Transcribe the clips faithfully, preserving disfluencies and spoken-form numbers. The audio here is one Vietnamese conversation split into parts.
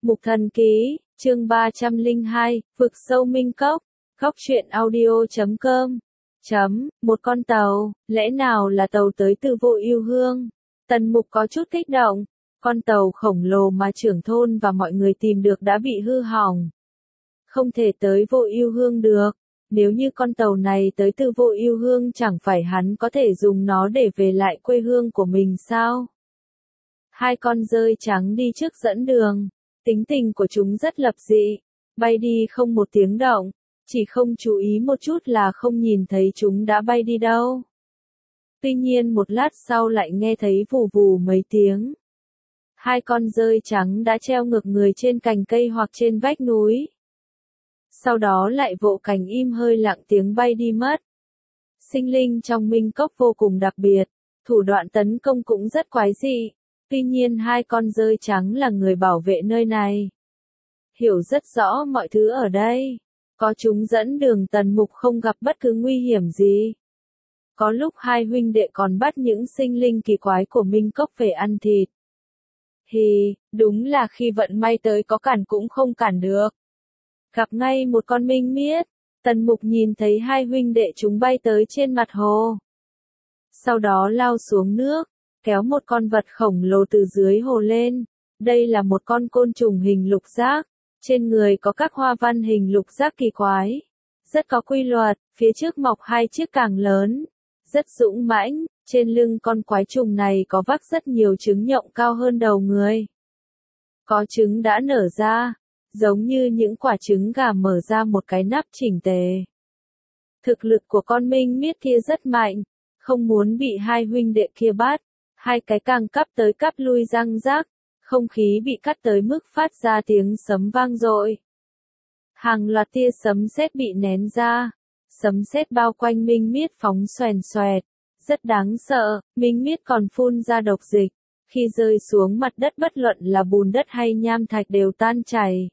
Mục Thần Ký, chương ba trăm lẻ hai, vực sâu Minh Cốc, góc truyện audio chấm com. Chấm, một con tàu, lẽ nào là tàu tới từ Vô Ưu Hương? Tần Mục có chút kích động, con tàu khổng lồ mà trưởng thôn và mọi người tìm được đã bị hư hỏng. Không thể tới Vô Ưu Hương được, nếu như con tàu này tới từ Vô Ưu Hương chẳng phải hắn có thể dùng nó để về lại quê hương của mình sao? Hai con dơi trắng đi trước dẫn đường, tính tình của chúng rất lập dị, bay đi không một tiếng động, chỉ không chú ý một chút là không nhìn thấy chúng đã bay đi đâu. Tuy nhiên một lát sau lại nghe thấy vù vù mấy tiếng. Hai con dơi trắng đã treo ngược người trên cành cây hoặc trên vách núi. Sau đó lại vỗ cánh im hơi lặng tiếng bay đi mất. Sinh linh trong Minh Cốc vô cùng đặc biệt, thủ đoạn tấn công cũng rất quái dị. Tuy nhiên hai con dơi trắng là người bảo vệ nơi này. Hiểu rất rõ mọi thứ ở đây. Có chúng dẫn đường Tần Mục không gặp bất cứ nguy hiểm gì. Có lúc hai huynh đệ còn bắt những sinh linh kỳ quái của Minh Cốc về ăn thịt. Hì, đúng là khi vận may tới có cản cũng không cản được. Gặp ngay một con minh miết, Tần Mục nhìn thấy hai huynh đệ chúng bay tới trên mặt hồ. Sau đó lao xuống nước, kéo một con vật khổng lồ từ dưới hồ lên. Đây là một con côn trùng hình lục giác, trên người có các hoa văn hình lục giác kỳ quái. Rất có quy luật, phía trước mọc hai chiếc càng lớn. Rất dũng mãnh, trên lưng con quái trùng này có vác rất nhiều trứng nhộng cao hơn đầu người. Có trứng đã nở ra, giống như những quả trứng gà mở ra một cái nắp chỉnh tề. Thực lực của con minh miết kia rất mạnh, không muốn bị hai huynh đệ kia bắt. Hai cái càng cắp tới cắp lui răng rác, không khí bị cắt tới mức phát ra tiếng sấm vang dội. Hàng loạt tia sấm sét bị nén ra, sấm sét bao quanh minh miết phóng xoèn xoẹt, rất đáng sợ. Minh miết còn phun ra độc dịch, khi rơi xuống mặt đất bất luận là bùn đất hay nham thạch đều tan chảy.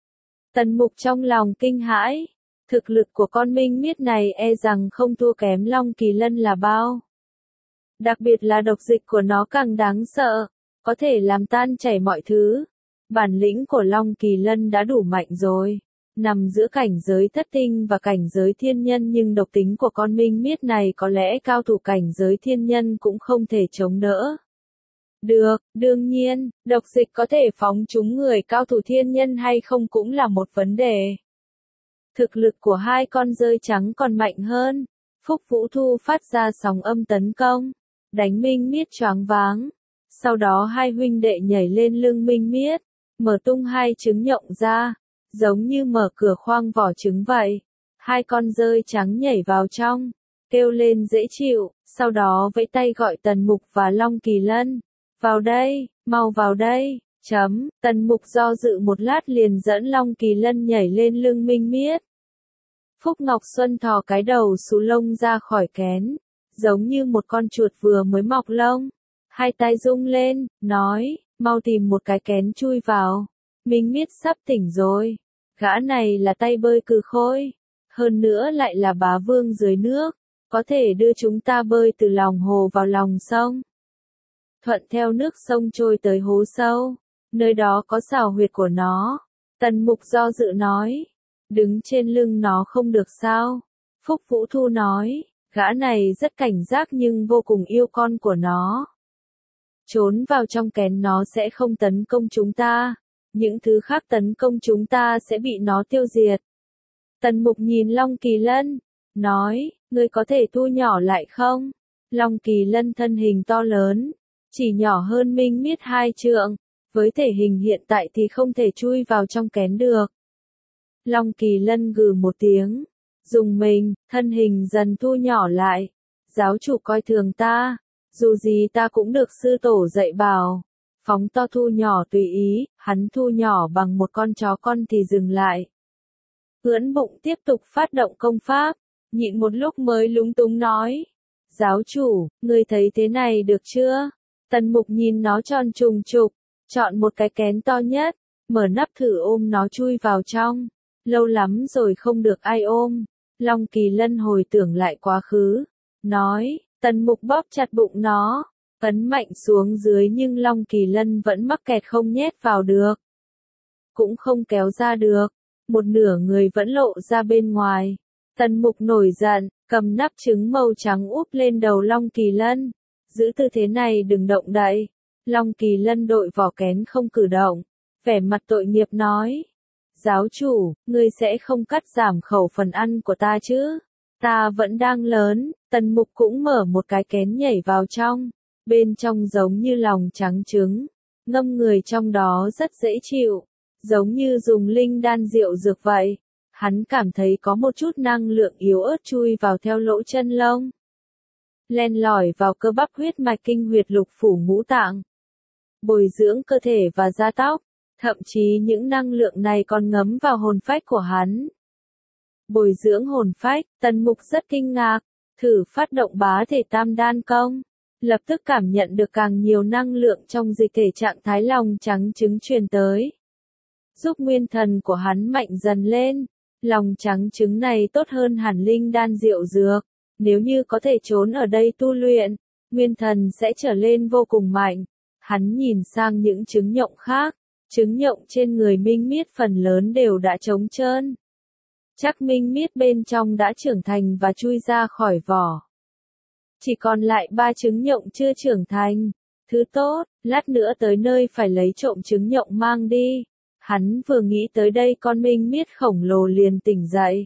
Tần Mục trong lòng kinh hãi, thực lực của con minh miết này e rằng không thua kém Long Kỳ Lân là bao. Đặc biệt là độc dịch của nó càng đáng sợ, có thể làm tan chảy mọi thứ. Bản lĩnh của Long Kỳ Lân đã đủ mạnh rồi, nằm giữa cảnh giới thất tinh và cảnh giới thiên nhân, nhưng độc tính của con minh miết này có lẽ cao thủ cảnh giới thiên nhân cũng không thể chống đỡ. Được, đương nhiên, độc dịch có thể phóng trúng người cao thủ thiên nhân hay không cũng là một vấn đề. Thực lực của hai con dơi trắng còn mạnh hơn. Phúc Vũ Thu phát ra sóng âm tấn công, đánh minh miết choáng váng. Sau đó hai huynh đệ nhảy lên lưng minh miết, mở tung hai trứng nhộng ra, giống như mở cửa khoang vỏ trứng vậy. Hai con dơi trắng nhảy vào trong, kêu lên dễ chịu, sau đó vẫy tay gọi Tần Mục và Long Kỳ Lân. Vào đây, mau vào đây, chấm. Tần Mục do dự một lát liền dẫn Long Kỳ Lân nhảy lên lưng minh miết. Phúc Ngọc Xuân thò cái đầu xù lông ra khỏi kén, giống như một con chuột vừa mới mọc lông. Hai tay rung lên, nói, mau tìm một cái kén chui vào. Minh miết sắp tỉnh rồi. Gã này là tay bơi cừ khôi. Hơn nữa lại là bá vương dưới nước. Có thể đưa chúng ta bơi từ lòng hồ vào lòng sông. Thuận theo nước sông trôi tới hố sâu. Nơi đó có xào huyệt của nó. Tần Mục do dự nói. Đứng trên lưng nó không được sao? Phúc Vũ Thu nói. Gã này rất cảnh giác nhưng vô cùng yêu con của nó. Trốn vào trong kén nó sẽ không tấn công chúng ta. Những thứ khác tấn công chúng ta sẽ bị nó tiêu diệt. Tần Mục nhìn Long Kỳ Lân, nói, ngươi có thể thu nhỏ lại không? Long Kỳ Lân thân hình to lớn, chỉ nhỏ hơn minh miết hai trượng. Với thể hình hiện tại thì không thể chui vào trong kén được. Long Kỳ Lân gừ một tiếng, dùng mình, thân hình dần thu nhỏ lại. Giáo chủ coi thường ta. Dù gì ta cũng được sư tổ dạy bảo. Phóng to thu nhỏ tùy ý, hắn thu nhỏ bằng một con chó con thì dừng lại. Ưỡn bụng tiếp tục phát động công pháp, nhịn một lúc mới lúng túng nói. Giáo chủ, ngươi thấy thế này được chưa? Tần Mục nhìn nó tròn trùng trục, chọn một cái kén to nhất, mở nắp thử ôm nó chui vào trong. Lâu lắm rồi không được ai ôm. Long Kỳ Lân hồi tưởng lại quá khứ, nói. Tần Mục bóp chặt bụng nó, ấn mạnh xuống dưới nhưng Long Kỳ Lân vẫn mắc kẹt không nhét vào được. cũng không kéo ra được, một nửa người vẫn lộ ra bên ngoài. Tần Mục nổi giận, cầm nắp trứng màu trắng úp lên đầu Long Kỳ Lân, giữ tư thế này đừng động đậy. Long Kỳ Lân đội vỏ kén không cử động, vẻ mặt tội nghiệp nói. Giáo chủ, ngươi sẽ không cắt giảm khẩu phần ăn của ta chứ? Ta vẫn đang lớn. Tần Mục cũng mở một cái kén nhảy vào trong, bên trong giống như lòng trắng trứng, ngâm người trong đó rất dễ chịu, giống như dùng linh đan rượu dược vậy. Hắn cảm thấy có một chút năng lượng yếu ớt chui vào theo lỗ chân lông, len lỏi vào cơ bắp huyết mạch kinh huyệt lục phủ ngũ tạng, bồi dưỡng cơ thể và da tóc, thậm chí những năng lượng này còn ngấm vào hồn phách của hắn. Bồi dưỡng hồn phách, Tần Mục rất kinh ngạc, thử phát động bá thể tam đan công, lập tức cảm nhận được càng nhiều năng lượng trong dịch thể trạng thái lòng trắng trứng truyền tới, giúp nguyên thần của hắn mạnh dần lên. Lòng trắng trứng này tốt hơn hẳn linh đan rượu dược, nếu như có thể trốn ở đây tu luyện, nguyên thần sẽ trở lên vô cùng mạnh. Hắn nhìn sang những trứng nhộng khác, trứng nhộng trên người Minh Miết phần lớn đều đã trống trơn. Chắc Minh Miết bên trong đã trưởng thành và chui ra khỏi vỏ. Chỉ còn lại ba trứng nhộng chưa trưởng thành. Thứ tốt, lát nữa tới nơi phải lấy trộm trứng nhộng mang đi. Hắn vừa nghĩ tới đây con Minh Miết khổng lồ liền tỉnh dậy.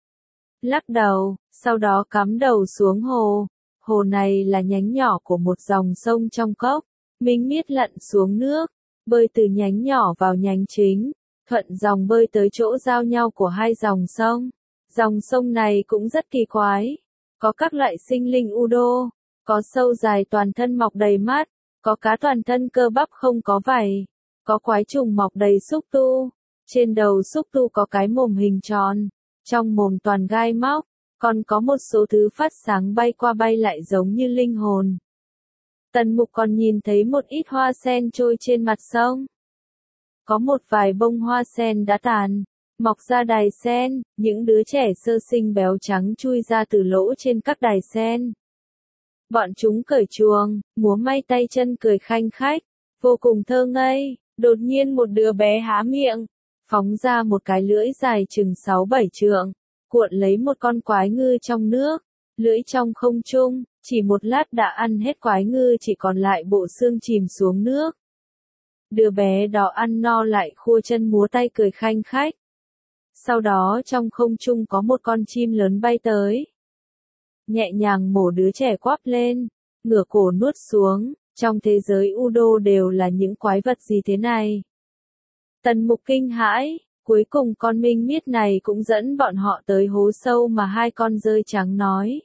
Lắc đầu, sau đó cắm đầu xuống hồ. Hồ này là nhánh nhỏ của một dòng sông trong cốc. Minh Miết lặn xuống nước, bơi từ nhánh nhỏ vào nhánh chính, thuận dòng bơi tới chỗ giao nhau của hai dòng sông. Dòng sông này cũng rất kỳ quái. Có các loại sinh linh u đô, có sâu dài toàn thân mọc đầy mắt, có cá toàn thân cơ bắp không có vảy, có quái trùng mọc đầy xúc tu. Trên đầu xúc tu có cái mồm hình tròn, trong mồm toàn gai móc, còn có một số thứ phát sáng bay qua bay lại giống như linh hồn. Tần Mục còn nhìn thấy một ít hoa sen trôi trên mặt sông. Có một vài bông hoa sen đã tàn, mọc ra đài sen, những đứa trẻ sơ sinh béo trắng chui ra từ lỗ trên các đài sen. Bọn chúng cởi chuồng, múa may tay chân cười khanh khách, vô cùng thơ ngây. Đột nhiên một đứa bé há miệng, phóng ra một cái lưỡi dài chừng sáu bảy trượng, cuộn lấy một con quái ngư trong nước, lưỡi trong không trung, chỉ một lát đã ăn hết quái ngư, chỉ còn lại bộ xương chìm xuống nước. Đứa bé đó ăn no lại khua chân múa tay cười khanh khách. Sau đó trong không trung có một con chim lớn bay tới, nhẹ nhàng mổ đứa trẻ quắp lên, ngửa cổ nuốt xuống. Trong thế giới u đô đều là những quái vật gì thế này? Tần Mục kinh hãi, cuối cùng con Minh Miết này cũng dẫn bọn họ tới hố sâu mà hai con dơi trắng nói.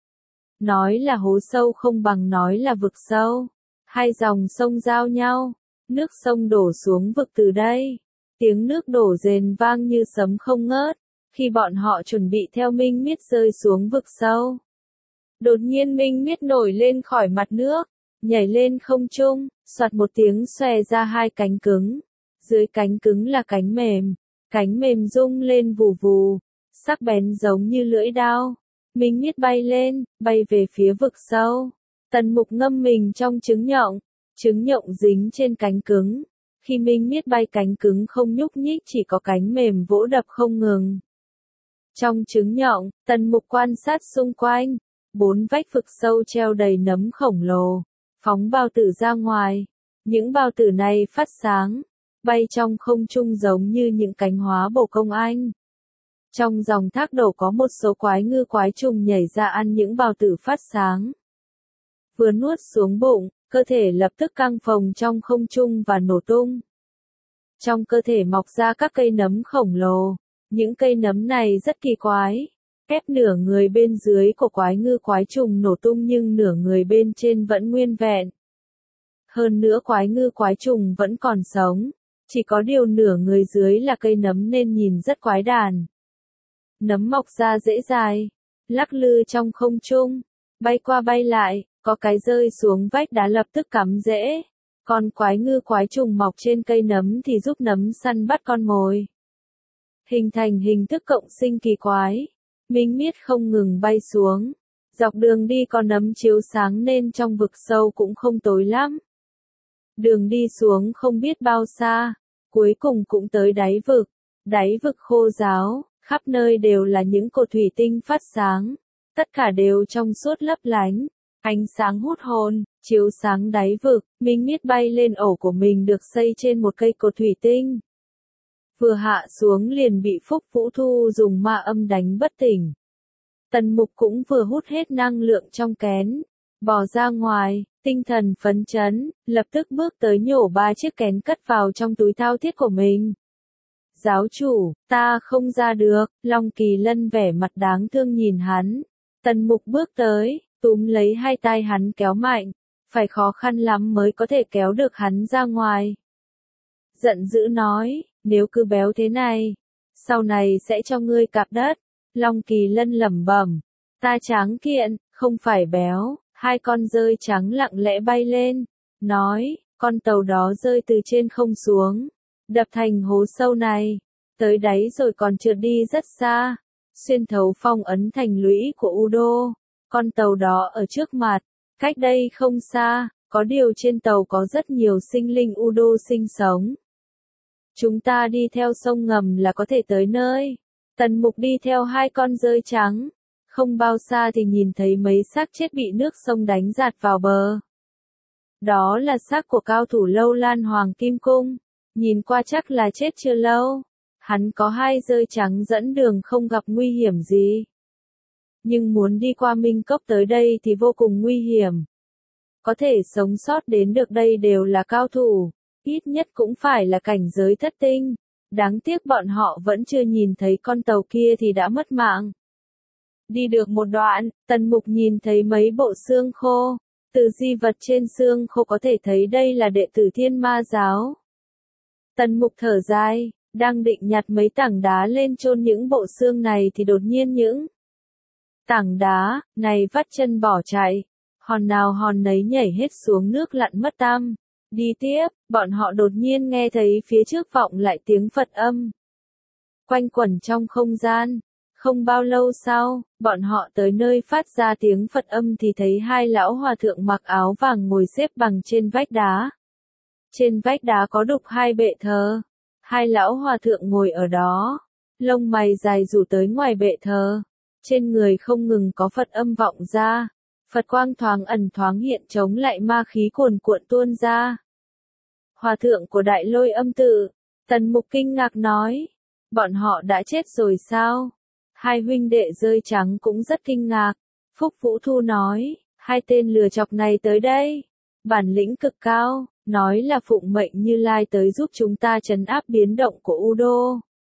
Nói là hố sâu không bằng nói là vực sâu. Hai dòng sông giao nhau, nước sông đổ xuống vực từ đây. Tiếng nước đổ rền vang như sấm không ngớt, khi bọn họ chuẩn bị theo Minh Miết rơi xuống vực sâu. Đột nhiên Minh Miết nổi lên khỏi mặt nước, nhảy lên không trung, soạt một tiếng xòe ra hai cánh cứng. Dưới cánh cứng là cánh mềm, cánh mềm rung lên vù vù, sắc bén giống như lưỡi dao. Minh Miết bay lên, bay về phía vực sâu. Tần Mục ngâm mình trong trứng nhộng, trứng nhộng dính trên cánh cứng. Khi Minh Miết bay cánh cứng không nhúc nhích, chỉ có cánh mềm vỗ đập không ngừng. Trong trứng nhộng, Tần Mục quan sát xung quanh, bốn vách vực sâu treo đầy nấm khổng lồ, phóng bao tử ra ngoài. Những bao tử này phát sáng, bay trong không trung giống như những cánh hóa bổ công anh. Trong dòng thác đổ có một số quái ngư quái trùng nhảy ra ăn những bao tử phát sáng. Vừa nuốt xuống bụng, cơ thể lập tức căng phồng trong không trung và nổ tung. Trong cơ thể mọc ra các cây nấm khổng lồ. Những cây nấm này rất kỳ quái. Ép nửa người bên dưới của quái ngư quái trùng nổ tung nhưng nửa người bên trên vẫn nguyên vẹn. Hơn nữa quái ngư quái trùng vẫn còn sống. Chỉ có điều nửa người dưới là cây nấm nên nhìn rất quái đản. Nấm mọc ra dễ dài, lắc lư trong không trung, bay qua bay lại, có cái rơi xuống vách đá lập tức cắm rễ. Còn quái ngư quái trùng mọc trên cây nấm thì giúp nấm săn bắt con mồi. Hình thành hình thức cộng sinh kỳ quái. Minh Miết không ngừng bay xuống. Dọc đường đi có nấm chiếu sáng nên trong vực sâu cũng không tối lắm. Đường đi xuống không biết bao xa, Cuối cùng cũng tới đáy vực. Đáy vực khô ráo, khắp nơi đều là những cột thủy tinh phát sáng. Tất cả đều trong suốt lấp lánh. Ánh sáng hút hồn, chiếu sáng đáy vực, Minh Miết bay lên ổ của mình được xây trên một cây cột thủy tinh. Vừa hạ xuống liền bị Phúc Vũ Thu dùng ma âm đánh bất tỉnh. Tần Mục cũng vừa hút hết năng lượng trong kén, bò ra ngoài, tinh thần phấn chấn, lập tức bước tới nhổ ba chiếc kén cất vào trong túi thao thiết của mình. Giáo chủ, ta không ra được, Long Kỳ Lân vẻ mặt đáng thương nhìn hắn. Tần Mục bước tới, túm lấy hai tay hắn kéo mạnh, phải khó khăn lắm mới có thể kéo được hắn ra ngoài. Giận dữ nói, nếu cứ béo thế này, sau này sẽ cho ngươi cạp đất. Long Kỳ Lân lẩm bẩm, ta tráng kiện, không phải béo. Hai con dơi trắng lặng lẽ bay lên, nói, con tàu đó rơi từ trên không xuống, đập thành hố sâu này, tới đáy rồi còn trượt đi rất xa, xuyên thấu phong ấn thành lũy của Udo. Con tàu đó ở trước mặt, cách đây không xa, có điều trên tàu có rất nhiều sinh linh Udo sinh sống. Chúng ta đi theo sông ngầm là có thể tới nơi. Tần Mục đi theo hai con dơi trắng. Không bao xa thì nhìn thấy mấy xác chết bị nước sông đánh giạt vào bờ. Đó là xác của cao thủ Lâu Lan Hoàng Kim Cung. Nhìn qua chắc là chết chưa lâu. Hắn có hai dơi trắng dẫn đường không gặp nguy hiểm gì. Nhưng muốn đi qua Minh Cốc tới đây thì vô cùng nguy hiểm. Có thể sống sót đến được đây đều là cao thủ. Ít nhất cũng phải là cảnh giới thất tinh. Đáng tiếc bọn họ vẫn chưa nhìn thấy con tàu kia thì đã mất mạng. Đi được một đoạn, Tần Mục nhìn thấy mấy bộ xương khô. Từ di vật trên xương khô có thể thấy đây là đệ tử Thiên Ma giáo. Tần Mục thở dài, đang định nhặt mấy tảng đá lên chôn những bộ xương này thì đột nhiên những tảng đá này vắt chân bỏ chạy. Hòn nào hòn nấy nhảy hết xuống nước lặn mất tăm. Đi tiếp, bọn họ đột nhiên nghe thấy phía trước vọng lại tiếng Phật âm. Quanh quẩn trong không gian. Không bao lâu sau, bọn họ tới nơi phát ra tiếng Phật âm thì thấy hai lão hòa thượng mặc áo vàng ngồi xếp bằng trên vách đá. Trên vách đá có đục hai bệ thờ. Hai lão hòa thượng ngồi ở đó. Lông mày dài rủ tới ngoài bệ thờ. Trên người không ngừng có Phật âm vọng ra. Phật quang thoáng ẩn thoáng hiện chống lại ma khí cuồn cuộn tuôn ra. Hòa thượng của Đại Lôi Âm Tự. Tần Mục kinh ngạc nói. Bọn họ đã chết rồi sao? Hai huynh đệ dơi trắng cũng rất kinh ngạc. Phúc Vũ Thu nói, hai tên lừa chọc này tới đây. Bản lĩnh cực cao, nói là phụng mệnh Như Lai tới giúp chúng ta trấn áp biến động của Udo.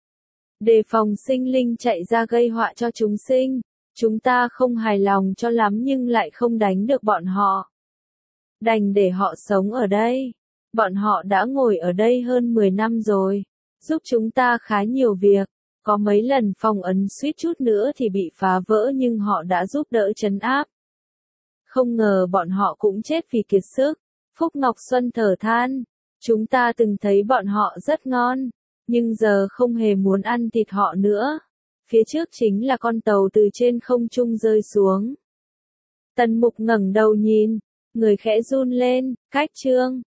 Đề phòng sinh linh chạy ra gây họa cho chúng sinh. Chúng ta không hài lòng cho lắm nhưng lại không đánh được bọn họ. Đành để họ sống ở đây. Bọn họ đã ngồi ở đây hơn mười năm rồi. Giúp chúng ta khá nhiều việc. Có mấy lần phong ấn suýt chút nữa thì bị phá vỡ nhưng họ đã giúp đỡ trấn áp. Không ngờ bọn họ cũng chết vì kiệt sức. Phúc Ngọc Xuân thở than. Chúng ta từng thấy bọn họ rất ngon. Nhưng giờ không hề muốn ăn thịt họ nữa. Phía trước chính là con tàu từ trên không trung rơi xuống. Tần Mục ngẩng đầu nhìn. Người khẽ run lên. Cách chương.